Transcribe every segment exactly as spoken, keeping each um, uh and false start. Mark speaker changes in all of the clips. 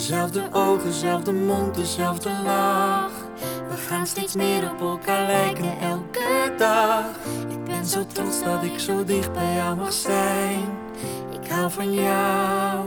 Speaker 1: Dezelfde ogen, zelfde mond, dezelfde lach. We gaan steeds meer op elkaar lijken elke dag. Ik ben zo trots dat ik zo dicht bij jou mag zijn. Ik hou van jou.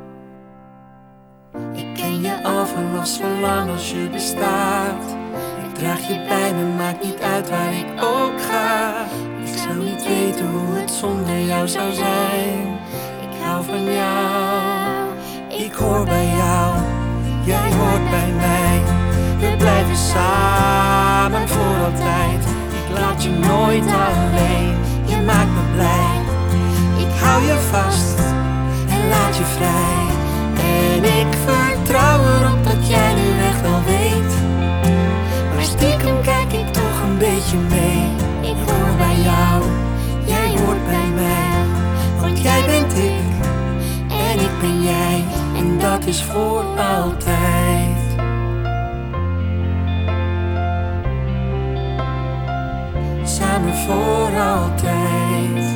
Speaker 1: Ik ken je al vanaf zo lang als je bestaat. Ik draag je bij me, maakt niet uit waar ik ook ga. Ik zou niet weten hoe het zonder jou zou zijn. Ik hou van jou. Ik hoor bij jou, jij hoort bij mij. We blijven samen voor altijd. Ik laat je nooit alleen, je maakt me blij. Ik hou je vast en laat je vrij. En ik vertrouw erop dat jij nu echt wel weet. Maar stiekem kijk ik toch een beetje mee. Ik hoor bij jou, jij hoort bij mij. Want jij bent ik en ik ben jij. En dat is voor altijd. Samen voor altijd.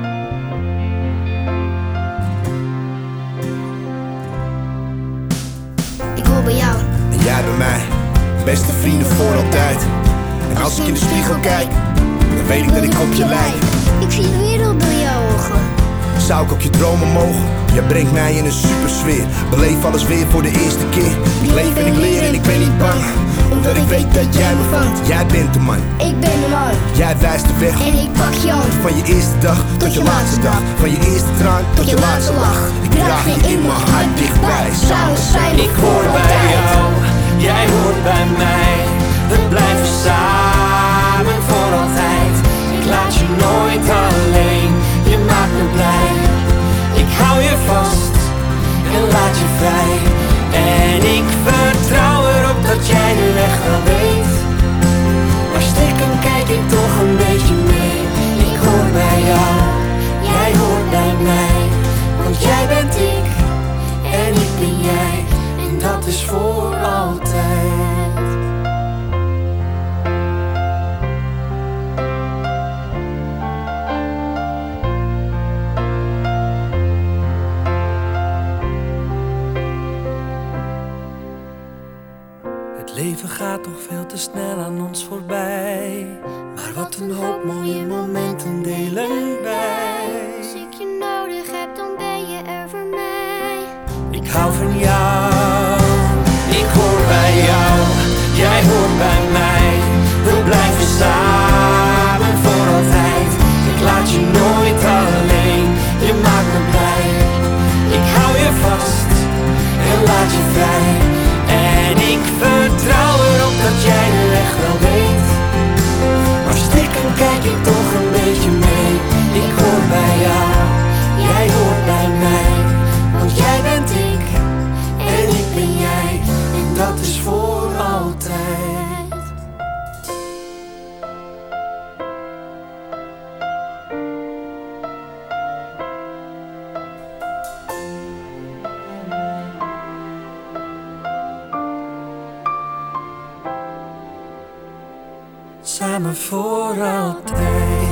Speaker 2: Ik hoor bij jou.
Speaker 3: En jij bij mij, beste vrienden voor altijd. En als ik in de spiegel kijk, dan weet ik dat ik op je lijk.
Speaker 2: Ik zie de wereld door jouw ogen.
Speaker 3: Zou ik ook je dromen mogen? Jij brengt mij in een super sfeer. Beleef alles weer voor de eerste keer. Ik leef en ik leer en ik ben niet bang, omdat ik weet dat jij me vangt. Jij bent de man,
Speaker 2: Ik ben de man.
Speaker 3: jij wijst de weg.
Speaker 2: En ik pak je hand.
Speaker 3: Van je eerste dag tot je laatste dag. Van je eerste traan tot je laatste lach. Ik draag je in mijn hart dichtbij. Samen zijn we
Speaker 1: Ik
Speaker 3: voor
Speaker 1: hoor bij
Speaker 3: altijd.
Speaker 1: jou, jij hoort bij mij. We blijven samen voor altijd. Ik laat je nooit alleen, je maakt me blij. Ik hou je vast en laat je vrij. En ik vertrouw erop dat jij nu echt wel weet. Maar stiekem kijk ik toch een beetje mee. Ik hoor bij jou, jij hoort bij mij. Want jij bent ik en ik ben jij. En dat is voor altijd. Het leven gaat toch veel te snel aan ons voorbij. Maar wat een hoop mooie momenten delen wij.
Speaker 2: Als ik je nodig heb, dan ben je er voor mij.
Speaker 1: Ik hou van jou, ik hoor bij jou, jij hoort bij mij. We blijven samen voor altijd. Ik laat je nooit alleen, je maakt me blij. Ik hou je vast en laat je vrij. En ik vertrouw erop dat jij nu echt wel weet. Maar stiekem kijk ik toch een beetje mee. Ik hoor bij jou, jij hoort bij mij. Want jij bent ik en ik ben jij. En dat is voor altijd. Samen voor altijd.